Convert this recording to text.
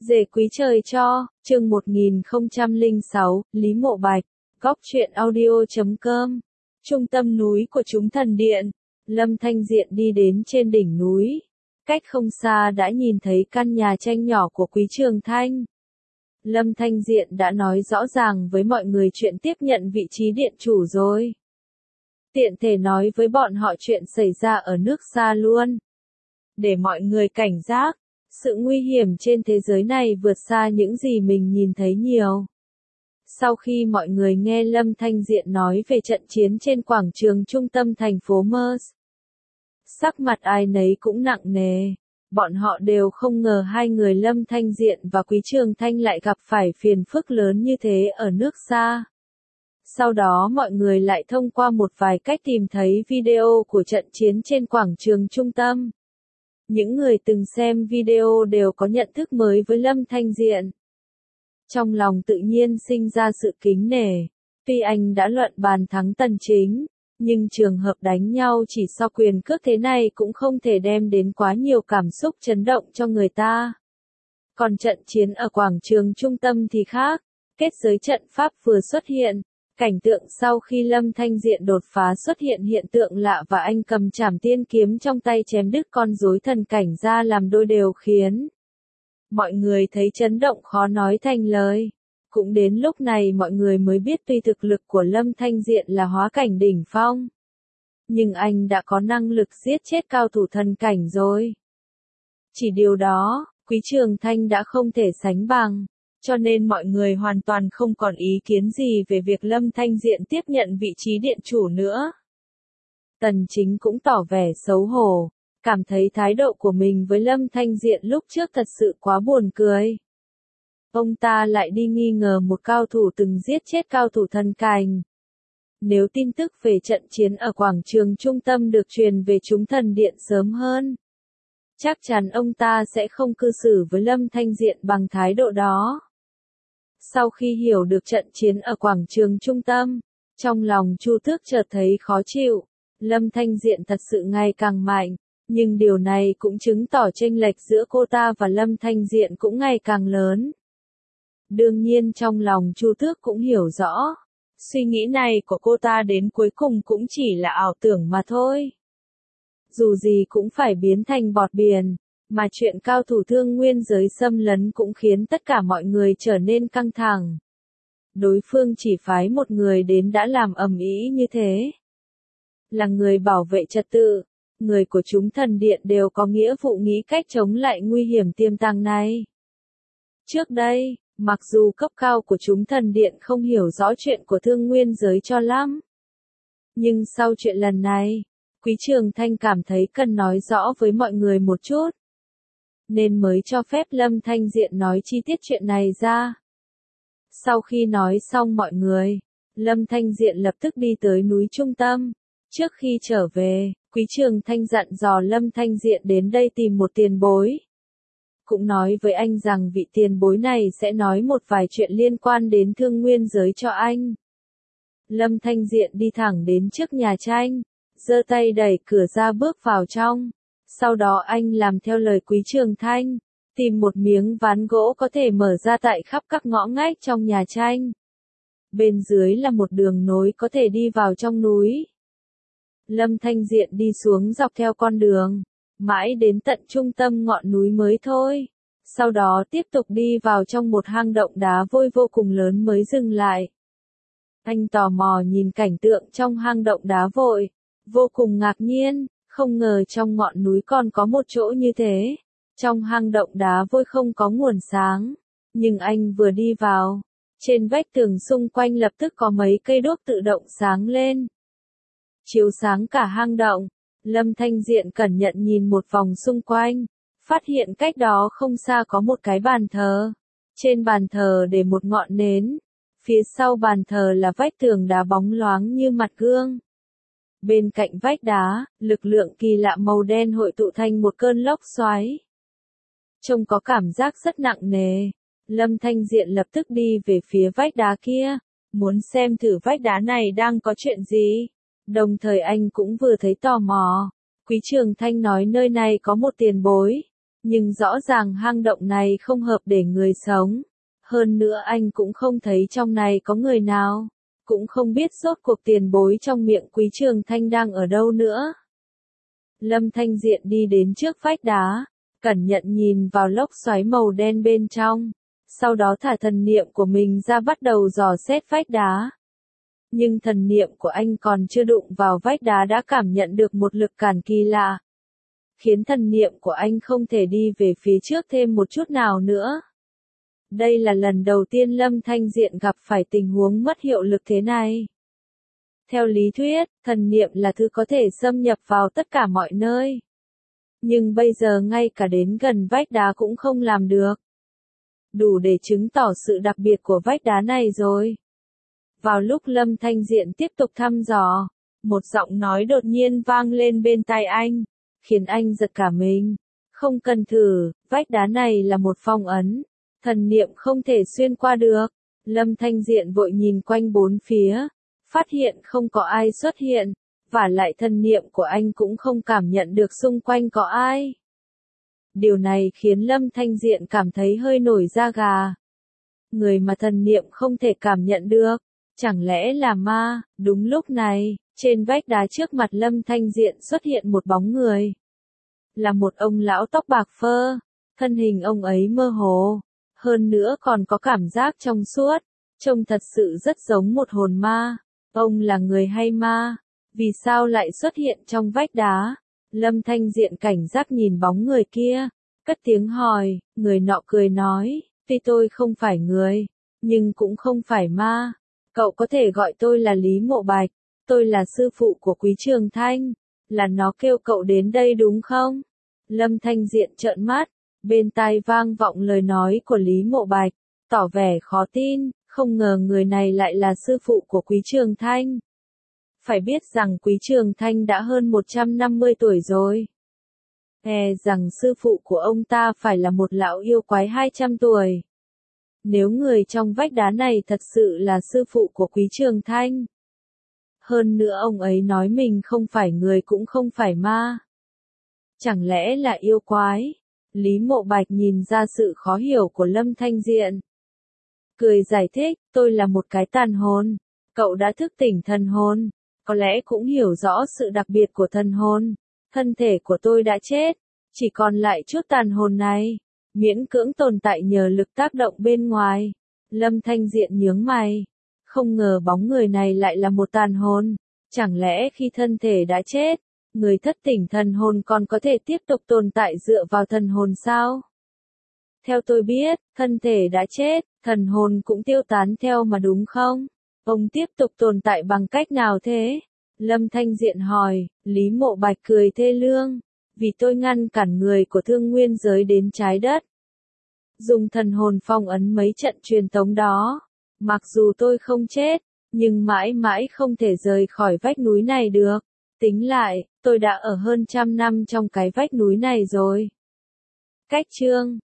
Dề quý trời cho, chương 1006, Lý Mộ Bạch, góc truyện audio.com. Trung tâm núi của chúng thần điện, Lâm Thanh Diện đi đến trên đỉnh núi. Cách không xa đã nhìn thấy căn nhà tranh nhỏ của Quý Trường Thanh. Lâm Thanh Diện đã nói rõ ràng với mọi người chuyện tiếp nhận vị trí điện chủ rồi. Tiện thể nói với bọn họ chuyện xảy ra ở nước xa luôn. Để mọi người cảnh giác, sự nguy hiểm trên thế giới này vượt xa những gì mình nhìn thấy nhiều. Sau khi mọi người nghe Lâm Thanh Diện nói về trận chiến trên quảng trường trung tâm thành phố Mers, sắc mặt ai nấy cũng nặng nề. Bọn họ đều không ngờ hai người Lâm Thanh Diện và Quý Trường Thanh lại gặp phải phiền phức lớn như thế ở nước xa. Sau đó mọi người lại thông qua một vài cách tìm thấy video của trận chiến trên quảng trường trung tâm. Những người từng xem video đều có nhận thức mới với Lâm Thanh Diện. Trong lòng tự nhiên sinh ra sự kính nể. Tuy anh đã luận bàn thắng Tần Chính, nhưng trường hợp đánh nhau chỉ so quyền cước thế này cũng không thể đem đến quá nhiều cảm xúc chấn động cho người ta. Còn trận chiến ở quảng trường trung tâm thì khác, kết giới trận pháp vừa xuất hiện. Cảnh tượng sau khi Lâm Thanh Diện đột phá xuất hiện hiện tượng lạ và anh cầm trảm tiên kiếm trong tay chém đứt con rối thần cảnh ra làm đôi đều khiến mọi người thấy chấn động khó nói thành lời. Cũng đến lúc này mọi người mới biết tuy thực lực của Lâm Thanh Diện là hóa cảnh đỉnh phong, nhưng anh đã có năng lực giết chết cao thủ thần cảnh rồi. Chỉ điều đó, Quý Trường Thanh đã không thể sánh bằng. Cho nên mọi người hoàn toàn không còn ý kiến gì về việc Lâm Thanh Diện tiếp nhận vị trí điện chủ nữa. Tần Chính cũng tỏ vẻ xấu hổ, cảm thấy thái độ của mình với Lâm Thanh Diện lúc trước thật sự quá buồn cười. Ông ta lại đi nghi ngờ một cao thủ từng giết chết cao thủ thần cảnh. Nếu tin tức về trận chiến ở quảng trường trung tâm được truyền về chúng thần điện sớm hơn, chắc chắn ông ta sẽ không cư xử với Lâm Thanh Diện bằng thái độ đó. Sau khi hiểu được trận chiến ở quảng trường trung tâm, trong lòng Chu Tước chợt thấy khó chịu. Lâm Thanh Diện thật sự ngày càng mạnh, nhưng điều này cũng chứng tỏ chênh lệch giữa cô ta và Lâm Thanh Diện cũng ngày càng lớn. Đương nhiên trong lòng Chu Tước cũng hiểu rõ, suy nghĩ này của cô ta đến cuối cùng cũng chỉ là ảo tưởng mà thôi. Dù gì cũng phải biến thành bọt biển. Mà chuyện cao thủ thương nguyên giới xâm lấn cũng khiến tất cả mọi người trở nên căng thẳng. Đối phương chỉ phái một người đến đã làm ầm ĩ như thế. Là người bảo vệ trật tự, người của chúng thần điện đều có nghĩa vụ nghĩ cách chống lại nguy hiểm tiềm tàng này. Trước đây, mặc dù cấp cao của chúng thần điện không hiểu rõ chuyện của thương nguyên giới cho lắm, nhưng sau chuyện lần này, Quý Trường Thanh cảm thấy cần nói rõ với mọi người một chút, nên mới cho phép Lâm Thanh Diện nói chi tiết chuyện này ra. Sau khi nói xong mọi người, Lâm Thanh Diện lập tức đi tới núi trung tâm. Trước khi trở về, Quý Trường Thanh dặn dò Lâm Thanh Diện đến đây tìm một tiền bối. Cũng nói với anh rằng vị tiền bối này sẽ nói một vài chuyện liên quan đến thương nguyên giới cho anh. Lâm Thanh Diện đi thẳng đến trước nhà tranh, giơ tay đẩy cửa ra bước vào trong. Sau đó anh làm theo lời Quý Trường Thanh, tìm một miếng ván gỗ có thể mở ra tại khắp các ngõ ngách trong nhà tranh. Bên dưới là một đường nối có thể đi vào trong núi. Lâm Thanh Diện đi xuống dọc theo con đường, mãi đến tận trung tâm ngọn núi mới thôi. Sau đó tiếp tục đi vào trong một hang động đá vôi vô cùng lớn mới dừng lại. Anh tò mò nhìn cảnh tượng trong hang động đá vôi, vô cùng ngạc nhiên. Không ngờ trong ngọn núi còn có một chỗ như thế. Trong hang động đá vôi không có nguồn sáng. Nhưng anh vừa đi vào, trên vách tường xung quanh lập tức có mấy cây đuốc tự động sáng lên, chiếu sáng cả hang động. Lâm Thanh Diện cẩn thận nhìn một vòng xung quanh, phát hiện cách đó không xa có một cái bàn thờ. Trên bàn thờ để một ngọn nến. Phía sau bàn thờ là vách tường đá bóng loáng như mặt gương. Bên cạnh vách đá, lực lượng kỳ lạ màu đen hội tụ thành một cơn lốc xoáy. Trông có cảm giác rất nặng nề. Lâm Thanh Diện lập tức đi về phía vách đá kia, muốn xem thử vách đá này đang có chuyện gì. Đồng thời anh cũng vừa thấy tò mò. Quý Trường Thanh nói nơi này có một tiền bối. Nhưng rõ ràng hang động này không hợp để người sống. Hơn nữa anh cũng không thấy trong này có người nào. Cũng không biết rốt cuộc tiền bối trong miệng Quý Trường Thanh đang ở đâu nữa. Lâm Thanh Diện đi đến trước vách đá, cẩn thận nhìn vào lốc xoáy màu đen bên trong. Sau đó thả thần niệm của mình ra bắt đầu dò xét vách đá. Nhưng thần niệm của anh còn chưa đụng vào vách đá đã cảm nhận được một lực cản kỳ lạ. Khiến thần niệm của anh không thể đi về phía trước thêm một chút nào nữa. Đây là lần đầu tiên Lâm Thanh Diện gặp phải tình huống mất hiệu lực thế này. Theo lý thuyết, thần niệm là thứ có thể xâm nhập vào tất cả mọi nơi. Nhưng bây giờ ngay cả đến gần vách đá cũng không làm được. Đủ để chứng tỏ sự đặc biệt của vách đá này rồi. Vào lúc Lâm Thanh Diện tiếp tục thăm dò, một giọng nói đột nhiên vang lên bên tai anh, khiến anh giật cả mình. Không cần thử, vách đá này là một phong ấn, thần niệm không thể xuyên qua được. Lâm Thanh Diện vội nhìn quanh bốn phía, phát hiện không có ai xuất hiện, vả lại thần niệm của anh cũng không cảm nhận được xung quanh có ai. Điều này khiến Lâm Thanh Diện cảm thấy hơi nổi da gà. Người mà thần niệm không thể cảm nhận được, chẳng lẽ là ma? Đúng lúc này, trên vách đá trước mặt Lâm Thanh Diện xuất hiện một bóng người. Là một ông lão tóc bạc phơ, thân hình ông ấy mơ hồ, hơn nữa còn có cảm giác trong suốt, trông thật sự rất giống một hồn ma. Ông là người hay ma? Vì sao lại xuất hiện trong vách đá? Lâm Thanh Diện cảnh giác nhìn bóng người kia, cất tiếng hỏi. Người nọ cười nói, tuy tôi không phải người, nhưng cũng không phải ma. Cậu có thể gọi tôi là Lý Mộ Bạch, tôi là sư phụ của Quý Trường Thanh, là nó kêu cậu đến đây đúng không? Lâm Thanh Diện trợn mắt, bên tai vang vọng lời nói của Lý Mộ Bạch, tỏ vẻ khó tin, không ngờ người này lại là sư phụ của Quý Trường Thanh. Phải biết rằng Quý Trường Thanh đã hơn 150 tuổi rồi. Rằng sư phụ của ông ta phải là một lão yêu quái 200 tuổi. Nếu người trong vách đá này thật sự là sư phụ của Quý Trường Thanh. Hơn nữa ông ấy nói mình không phải người cũng không phải ma. Chẳng lẽ là yêu quái? Lý Mộ Bạch nhìn ra sự khó hiểu của Lâm Thanh Diện. Cười giải thích, tôi là một cái tàn hồn. Cậu đã thức tỉnh thần hồn, có lẽ cũng hiểu rõ sự đặc biệt của thần hồn. Thân thể của tôi đã chết, chỉ còn lại chút tàn hồn này, miễn cưỡng tồn tại nhờ lực tác động bên ngoài. Lâm Thanh Diện nhướng mày, không ngờ bóng người này lại là một tàn hồn. Chẳng lẽ khi thân thể đã chết, người thất tỉnh thần hồn còn có thể tiếp tục tồn tại dựa vào thần hồn sao? Theo tôi biết, thân thể đã chết, thần hồn cũng tiêu tán theo mà đúng không? Ông tiếp tục tồn tại bằng cách nào thế? Lâm Thanh Diện hỏi. Lý Mộ Bạch cười thê lương, vì tôi ngăn cản người của Thương Nguyên giới đến trái đất. Dùng thần hồn phong ấn mấy trận truyền tống đó. Mặc dù tôi không chết, nhưng mãi mãi không thể rời khỏi vách núi này được. Tính lại, tôi đã ở hơn 100 năm trong cái vách núi này rồi. Cách chương